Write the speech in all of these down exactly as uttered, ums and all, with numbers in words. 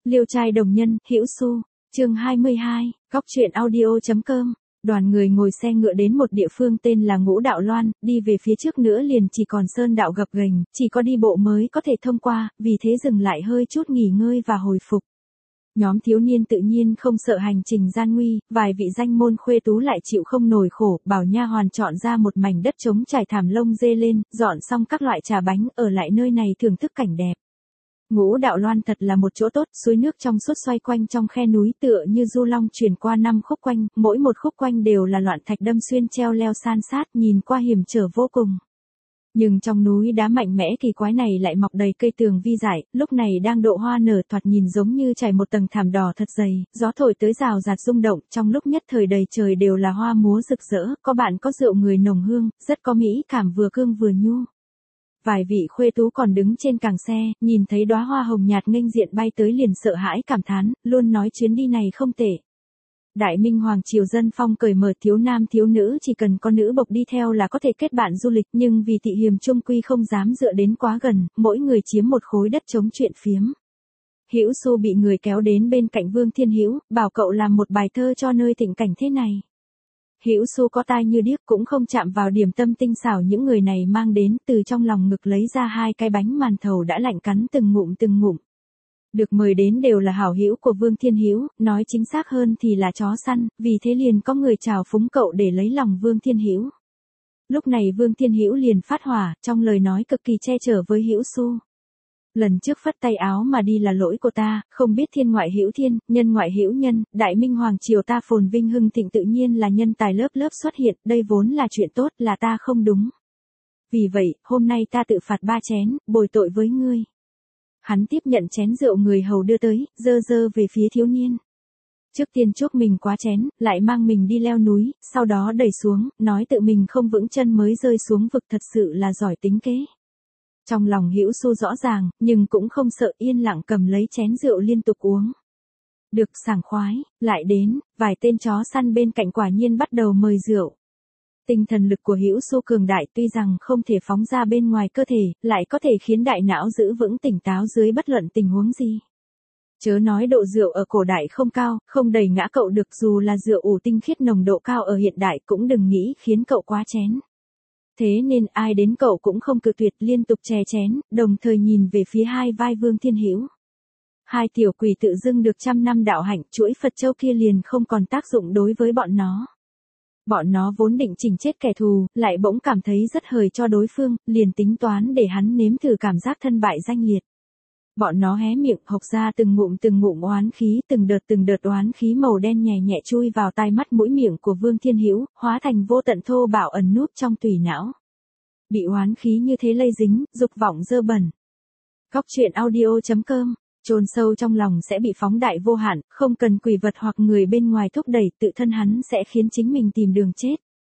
Liêu trai đồng nhân, Hữu Xu, chương hai mươi hai, góc truyện audio.com. Đoàn người ngồi xe ngựa đến một địa phương tên là Ngũ Đạo Loan, đi về phía trước nữa liền chỉ còn sơn đạo gập ghềnh, chỉ có đi bộ mới có thể thông qua, vì thế dừng lại hơi chút nghỉ ngơi và hồi phục. Nhóm thiếu niên tự nhiên không sợ hành trình gian nguy, vài vị danh môn khuê tú lại chịu không nổi khổ, bảo nha hoàn chọn ra một mảnh đất trống trải thảm lông dê lên, dọn xong các loại trà bánh, ở lại nơi này thưởng thức cảnh đẹp. Ngũ Đạo Loan thật là một chỗ tốt, suối nước trong suốt xoay quanh trong khe núi tựa như du long chuyển qua năm khúc quanh, mỗi một khúc quanh đều là loạn thạch đâm xuyên treo leo san sát, nhìn qua hiểm trở vô cùng. Nhưng trong núi đá mạnh mẽ kỳ quái này lại mọc đầy cây tường vi dại, lúc này đang độ hoa nở thoạt nhìn giống như trải một tầng thảm đỏ thật dày, gió thổi tới rào rạt rung động, trong lúc nhất thời đầy trời đều là hoa múa rực rỡ, có bạn có rượu người nồng hương, rất có mỹ cảm vừa cương vừa nhu. Vài vị khuê tú còn đứng trên càng xe, nhìn thấy đóa hoa hồng nhạt nghênh diện bay tới liền sợ hãi cảm thán, luôn nói chuyến đi này không tệ. Đại Minh Hoàng triều dân phong cởi mở, thiếu nam thiếu nữ chỉ cần có nữ bộc đi theo là có thể kết bạn du lịch, nhưng vì thị hiềm chung quy không dám dựa đến quá gần, mỗi người chiếm một khối đất trống chuyện phiếm. Hữu Xu bị người kéo đến bên cạnh Vương Thiên Hữu, bảo cậu làm một bài thơ cho nơi thịnh cảnh thế này. Hữu Xu có tai như điếc cũng không chạm vào điểm tâm tinh xảo những người này mang đến, từ trong lòng ngực lấy ra hai cái bánh màn thầu đã lạnh cắn từng ngụm từng ngụm. Được mời đến đều là hảo hữu của Vương Thiên Hữu, nói chính xác hơn thì là chó săn, vì thế liền có người chào phúng cậu để lấy lòng Vương Thiên Hữu. Lúc này Vương Thiên Hữu liền phát hỏa, trong lời nói cực kỳ che chở với Hữu Xu. Lần trước phất tay áo mà đi là lỗi của ta, không biết thiên ngoại hữu thiên, nhân ngoại hữu nhân, Đại Minh Hoàng triều ta phồn vinh hưng thịnh tự nhiên là nhân tài lớp lớp xuất hiện, đây vốn là chuyện tốt, là ta không đúng. Vì vậy, hôm nay ta tự phạt ba chén, bồi tội với ngươi. Hắn tiếp nhận chén rượu người hầu đưa tới, dơ dơ về phía thiếu niên. Trước tiên chuốc mình quá chén, lại mang mình đi leo núi, sau đó đẩy xuống, nói tự mình không vững chân mới rơi xuống vực, thật sự là giỏi tính kế. Trong lòng Hữu Xu rõ ràng, nhưng cũng không sợ, yên lặng cầm lấy chén rượu liên tục uống. Được sảng khoái, lại đến, vài tên chó săn bên cạnh quả nhiên bắt đầu mời rượu. Tinh thần lực của Hữu Xu cường đại, tuy rằng không thể phóng ra bên ngoài cơ thể, lại có thể khiến đại não giữ vững tỉnh táo dưới bất luận tình huống gì. Chớ nói độ rượu ở cổ đại không cao, không đẩy ngã cậu được, dù là rượu ủ tinh khiết nồng độ cao ở hiện đại cũng đừng nghĩ khiến cậu quá chén. Thế nên ai đến cậu cũng không cự tuyệt, liên tục chè chén, đồng thời nhìn về phía hai vai Vương Thiên Hữu. Hai tiểu quỷ tự dưng được trăm năm đạo hạnh, chuỗi Phật châu kia liền không còn tác dụng đối với bọn nó. Bọn nó vốn định chỉnh chết kẻ thù, lại bỗng cảm thấy rất hời cho đối phương, liền tính toán để hắn nếm thử cảm giác thân bại danh liệt. Bọn nó hé miệng, hộc ra từng ngụm từng ngụm oán khí, từng đợt từng đợt oán khí màu đen nhẹ nhẹ chui vào tai mắt mũi miệng của Vương Thiên Hữu, hóa thành vô tận thô bạo ẩn núp trong tủy não. Bị oán khí như thế lây dính, dục vọng dơ bẩn. Góc truyện audio.com, chôn sâu trong lòng sẽ bị phóng đại vô hạn, không cần quỷ vật hoặc người bên ngoài thúc đẩy, tự thân hắn sẽ khiến chính mình tìm đường chết.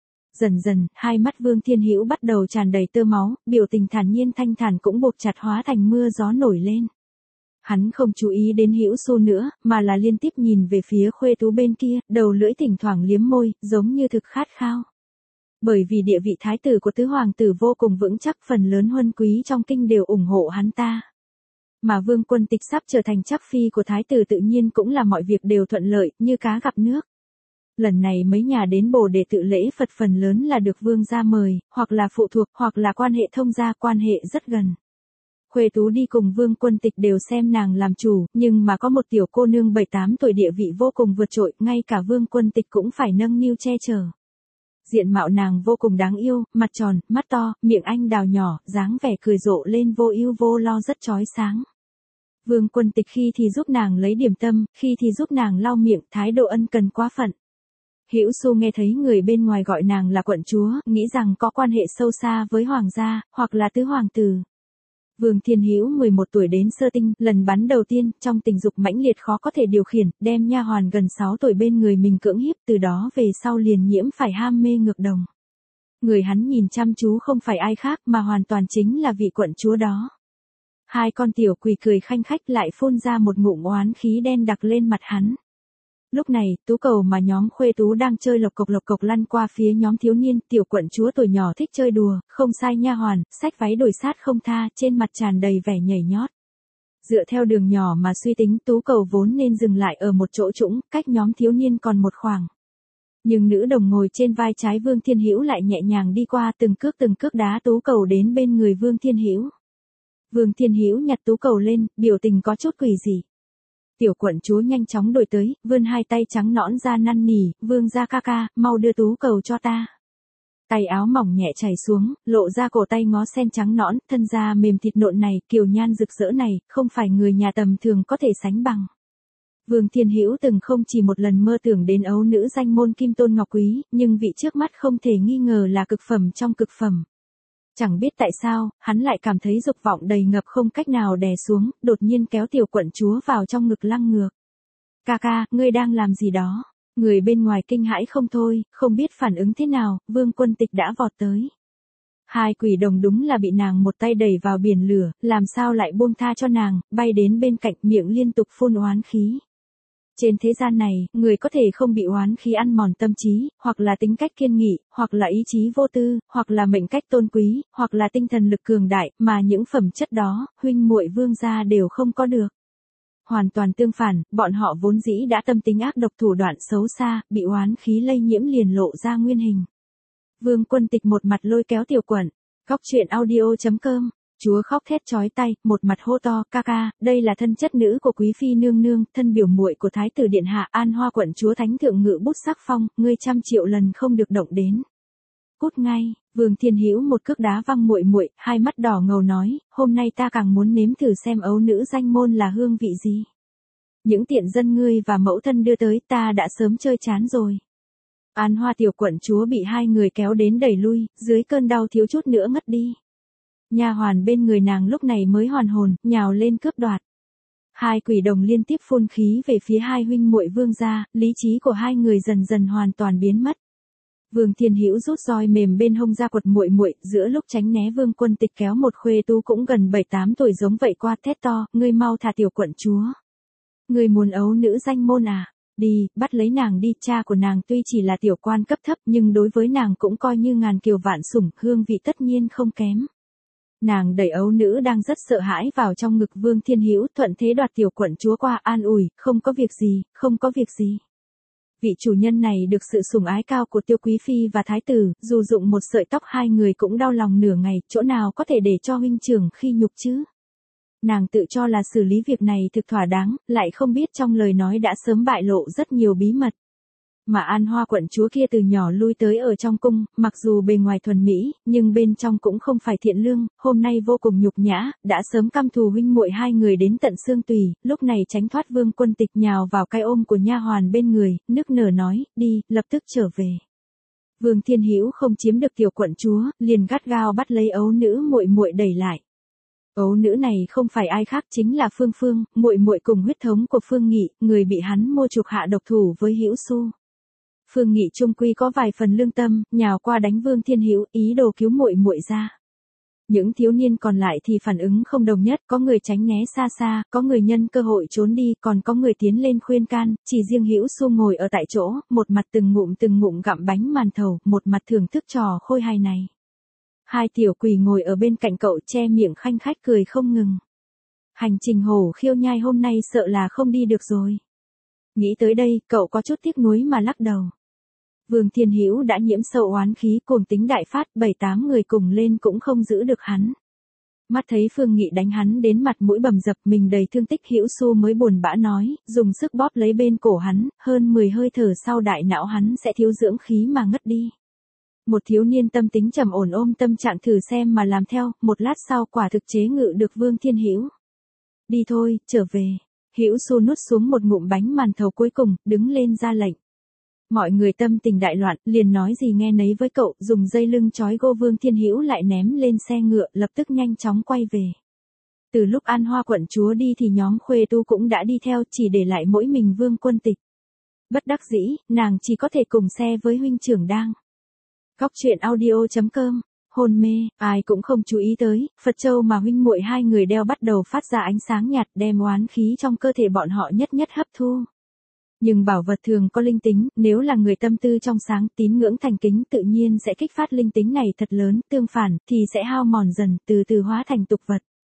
Dần dần, hai mắt Vương Thiên Hữu bắt đầu tràn đầy tơ máu, biểu tình thản nhiên thanh thản cũng buộc chặt hóa thành mưa gió nổi lên. Hắn không chú ý đến Hữu Xu nữa, mà là liên tiếp nhìn về phía khuê tú bên kia, đầu lưỡi thỉnh thoảng liếm môi, giống như thực khát khao. Bởi vì địa vị thái tử của tứ hoàng tử vô cùng vững chắc, phần lớn huân quý trong kinh đều ủng hộ hắn ta. Mà Vương Quân Tịch sắp trở thành chắc phi của thái tử tự nhiên cũng là mọi việc đều thuận lợi, như cá gặp nước. Lần này mấy nhà đến Bồ để tự lễ Phật phần lớn là được vương gia mời, hoặc là phụ thuộc, hoặc là quan hệ thông gia, quan hệ rất gần. Khuê tú đi cùng Vương Quân Tịch đều xem nàng làm chủ, nhưng mà có một tiểu cô nương bảy tám tuổi địa vị vô cùng vượt trội, ngay cả Vương Quân Tịch cũng phải nâng niu che chở. Diện mạo nàng vô cùng đáng yêu, mặt tròn, mắt to, miệng anh đào nhỏ, dáng vẻ cười rộ lên vô ưu vô lo rất chói sáng. Vương Quân Tịch khi thì giúp nàng lấy điểm tâm, khi thì giúp nàng lau miệng, thái độ ân cần quá phận. Hữu Xu nghe thấy người bên ngoài gọi nàng là quận chúa, nghĩ rằng có quan hệ sâu xa với hoàng gia, hoặc là tứ hoàng tử. Vương Thiên Hữu mười một tuổi đến sơ tinh, lần bắn đầu tiên, trong tình dục mãnh liệt khó có thể điều khiển, đem nha hoàn gần sáu tuổi bên người mình cưỡng hiếp, từ đó về sau liền nhiễm phải ham mê ngược đồng. Người hắn nhìn chăm chú không phải ai khác mà hoàn toàn chính là vị quận chúa đó. Hai con tiểu quỷ cười khanh khách lại phun ra một ngụm oán khí đen đặc lên mặt hắn. Lúc này, tú cầu mà nhóm khuê tú đang chơi lộc cộc lộc cộc lăn qua phía nhóm thiếu niên, tiểu quận chúa tuổi nhỏ thích chơi đùa, không sai nha hoàn, xách váy đổi sát không tha, trên mặt tràn đầy vẻ nhảy nhót. Dựa theo đường nhỏ mà suy tính, tú cầu vốn nên dừng lại ở một chỗ trũng, cách nhóm thiếu niên còn một khoảng. Nhưng nữ đồng ngồi trên vai trái Vương Thiên Hữu lại nhẹ nhàng đi qua, từng cước từng cước đá tú cầu đến bên người Vương Thiên Hữu. Vương Thiên Hữu nhặt tú cầu lên, biểu tình có chút quỷ dị. Tiểu quận chúa nhanh chóng đuổi tới, vươn hai tay trắng nõn ra năn nỉ, "Vương gia ca ca, mau đưa tú cầu cho ta." Tay áo mỏng nhẹ chảy xuống, lộ ra cổ tay ngó sen trắng nõn, thân da mềm thịt nộn này, kiều nhan rực rỡ này, không phải người nhà tầm thường có thể sánh bằng. Vương Thiên Hữu từng không chỉ một lần mơ tưởng đến ấu nữ danh môn Kim Tôn Ngọc Quý, nhưng vị trước mắt không thể nghi ngờ là cực phẩm trong cực phẩm. Chẳng biết tại sao, hắn lại cảm thấy dục vọng đầy ngập không cách nào đè xuống, đột nhiên kéo tiểu quận chúa vào trong ngực lăng ngược. "Ca ca, ngươi đang làm gì đó?" Người bên ngoài kinh hãi không thôi, không biết phản ứng thế nào, Vương Quân Tịch đã vọt tới. Hai quỷ đồng đúng là bị nàng một tay đẩy vào biển lửa, làm sao lại buông tha cho nàng, bay đến bên cạnh miệng liên tục phun oán khí. Trên thế gian này, người có thể không bị oán khí ăn mòn tâm trí, hoặc là tính cách kiên nghị, hoặc là ý chí vô tư, hoặc là mệnh cách tôn quý, hoặc là tinh thần lực cường đại, mà những phẩm chất đó, huynh muội Vương gia đều không có được. Hoàn toàn tương phản, bọn họ vốn dĩ đã tâm tính ác độc thủ đoạn xấu xa, bị oán khí lây nhiễm liền lộ ra nguyên hình. Vương Quân Tịch một mặt lôi kéo tiểu quận, góc truyện audio chấm com, chúa khóc thét chói tai, một mặt hô to, "Ca ca, đây là thân chất nữ của quý phi nương nương, thân biểu muội của thái tử điện hạ, An Hoa quận chúa thánh thượng ngự bút sắc phong, ngươi trăm triệu lần không được động đến." "Cút ngay." Vương Thiên Hữu một cước đá văng muội muội, hai mắt đỏ ngầu nói, "Hôm nay ta càng muốn nếm thử xem ấu nữ danh môn là hương vị gì. Những tiện dân ngươi và mẫu thân đưa tới, ta đã sớm chơi chán rồi." An Hoa tiểu quận chúa bị hai người kéo đến đẩy lui, dưới cơn đau thiếu chút nữa ngất đi. Nha hoàn bên người nàng lúc này mới hoàn hồn, nhào lên cướp đoạt. Hai quỷ đồng liên tiếp phun khí về phía hai huynh muội Vương gia, lý trí của hai người dần dần hoàn toàn biến mất. Vương Thiên Hữu rút roi mềm bên hông ra quật muội muội, giữa lúc tránh né Vương Quân Tịch kéo một khuê tú cũng gần bảy tám tuổi giống vậy qua, thét to, "Ngươi mau thả tiểu quận chúa. Ngươi muốn ấu nữ danh môn à? Đi, bắt lấy nàng đi." Cha của nàng tuy chỉ là tiểu quan cấp thấp nhưng đối với nàng cũng coi như ngàn kiều vạn sủng, hương vị tất nhiên không kém. Nàng đẩy ấu nữ đang rất sợ hãi vào trong ngực Vương Thiên Hữu, thuận thế đoạt tiểu quận chúa qua, an ủi, "Không có việc gì, không có việc gì." Vị chủ nhân này được sự sủng ái cao của Tiêu Quý Phi và Thái tử, dù dụng một sợi tóc hai người cũng đau lòng nửa ngày, chỗ nào có thể để cho huynh trưởng khi nhục chứ. Nàng tự cho là xử lý việc này thực thỏa đáng, lại không biết trong lời nói đã sớm bại lộ rất nhiều bí mật. Mà An Hoa quận chúa kia từ nhỏ lui tới ở trong cung, mặc dù bề ngoài thuần mỹ, nhưng bên trong cũng không phải thiện lương, hôm nay vô cùng nhục nhã, đã sớm căm thù huynh muội hai người đến tận xương tủy, lúc này tránh thoát Vương Quân Tịch nhào vào cái ôm của nha hoàn bên người, nức nở nói, "Đi, lập tức trở về." Vương Thiên Hữu không chiếm được tiểu quận chúa, liền gắt gao bắt lấy ấu nữ muội muội đẩy lại. Ấu nữ này không phải ai khác chính là Phương Phương, muội muội cùng huyết thống của Phương Nghị, người bị hắn mua chuộc hạ độc thủ với Hữu Xu. Phương Nghị trung quy có vài phần lương tâm, nhào qua đánh Vương Thiên Hữu, ý đồ cứu muội muội ra. Những thiếu niên còn lại thì phản ứng không đồng nhất, có người tránh né xa xa, có người nhân cơ hội trốn đi, còn có người tiến lên khuyên can, chỉ riêng Hữu Xu ngồi ở tại chỗ, một mặt từng ngụm từng ngụm gặm bánh màn thầu, một mặt thưởng thức trò khôi hài này. Hai tiểu quỷ ngồi ở bên cạnh cậu che miệng khanh khách cười không ngừng. Hành trình hổ khiêu nhai hôm nay sợ là không đi được rồi. Nghĩ tới đây, cậu có chút tiếc nuối mà lắc đầu. Vương Thiên Hữu đã nhiễm sâu oán khí, cuồng tính đại phát, bảy tám người cùng lên cũng không giữ được hắn. Mắt thấy Phương Nghị đánh hắn đến mặt mũi bầm dập, mình đầy thương tích, Hữu Xu mới buồn bã nói, dùng sức bóp lấy bên cổ hắn, hơn mười hơi thở sau đại não hắn sẽ thiếu dưỡng khí mà ngất đi. Một thiếu niên tâm tính trầm ổn ôm tâm trạng thử xem mà làm theo, một lát sau quả thực chế ngự được Vương Thiên Hữu. Đi thôi, trở về. Hữu Xu nuốt xuống một ngụm bánh màn thầu cuối cùng, đứng lên ra lệnh. Mọi người tâm tình đại loạn, liền nói gì nghe nấy với cậu, dùng dây lưng trói gô Vương Thiên Hữu lại ném lên xe ngựa, lập tức nhanh chóng quay về. Từ lúc An Hoa quận chúa đi thì nhóm khuê tu cũng đã đi theo, chỉ để lại mỗi mình Vương Quân Tịch. Bất đắc dĩ, nàng chỉ có thể cùng xe với huynh trưởng đang. Góc truyện audio chấm com, hôn mê, ai cũng không chú ý tới, Phật châu mà huynh muội hai người đeo bắt đầu phát ra ánh sáng nhạt, đem oán khí trong cơ thể bọn họ nhất nhất hấp thu. Nhưng bảo vật thường có linh tính, nếu là người tâm tư trong sáng, tín ngưỡng thành kính, tự nhiên sẽ kích phát linh tính này thật lớn, tương phản thì sẽ hao mòn dần, từ từ hóa thành tục vật.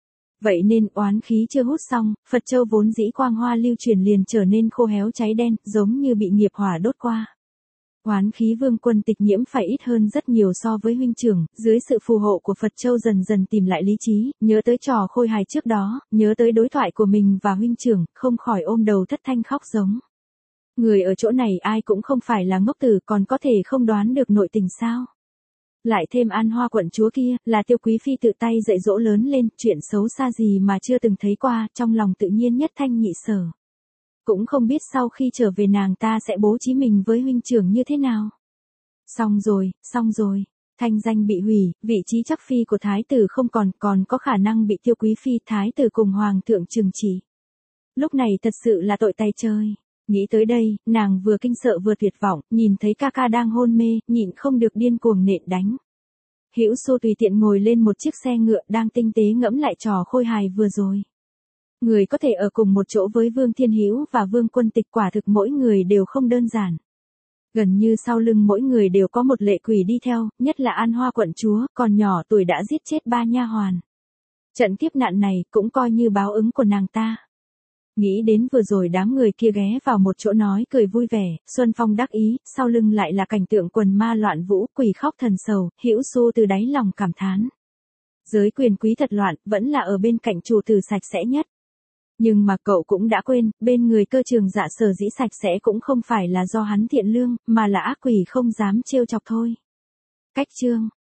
Vậy nên oán khí chưa hút xong, Phật Châu vốn dĩ quang hoa lưu truyền liền trở nên khô héo cháy đen, giống như bị nghiệp hỏa đốt qua. Oán khí Vương Quân Tịch nhiễm phải ít hơn rất nhiều so với huynh trưởng, dưới sự phù hộ của Phật Châu dần dần tìm lại lý trí, nhớ tới trò khôi hài trước đó, nhớ tới đối thoại của mình và huynh trưởng, không khỏi ôm đầu thất thanh khóc giống. Người ở chỗ này ai cũng không phải là ngốc tử, còn có thể không đoán được nội tình sao? Lại thêm An Hoa quận chúa kia, là Tiêu Quý Phi tự tay dạy dỗ lớn lên, chuyện xấu xa gì mà chưa từng thấy qua, trong lòng tự nhiên nhất thanh nhị sở. Cũng không biết sau khi trở về nàng ta sẽ bố trí mình với huynh trưởng như thế nào. Xong rồi, xong rồi, thanh danh bị hủy, vị trí chắc phi của thái tử không còn, còn có khả năng bị Tiêu Quý Phi thái tử cùng hoàng thượng trừng trị. Lúc này thật sự là tội tay chơi. Nghĩ tới đây, nàng vừa kinh sợ vừa tuyệt vọng, nhìn thấy ca ca đang hôn mê, nhịn không được điên cuồng nện đánh. Hữu Xu tùy tiện ngồi lên một chiếc xe ngựa đang tinh tế ngẫm lại trò khôi hài vừa rồi. Người có thể ở cùng một chỗ với Vương Thiên Hữu và Vương Quân Tịch quả thực mỗi người đều không đơn giản. Gần như sau lưng mỗi người đều có một lệ quỷ đi theo, nhất là An Hoa quận chúa, còn nhỏ tuổi đã giết chết ba nha hoàn. Trận kiếp nạn này cũng coi như báo ứng của nàng ta. Nghĩ đến vừa rồi đám người kia ghé vào một chỗ nói cười vui vẻ, Xuân Phong đắc ý, sau lưng lại là cảnh tượng quần ma loạn vũ, quỷ khóc thần sầu, Hữu Xu từ đáy lòng cảm thán. Giới quyền quý thật loạn, vẫn là ở bên cạnh chủ tử sạch sẽ nhất. Nhưng mà cậu cũng đã quên, bên người Cơ Trường Dạ sở dĩ sạch sẽ cũng không phải là do hắn thiện lương, mà là ác quỷ không dám trêu chọc thôi. Cách chương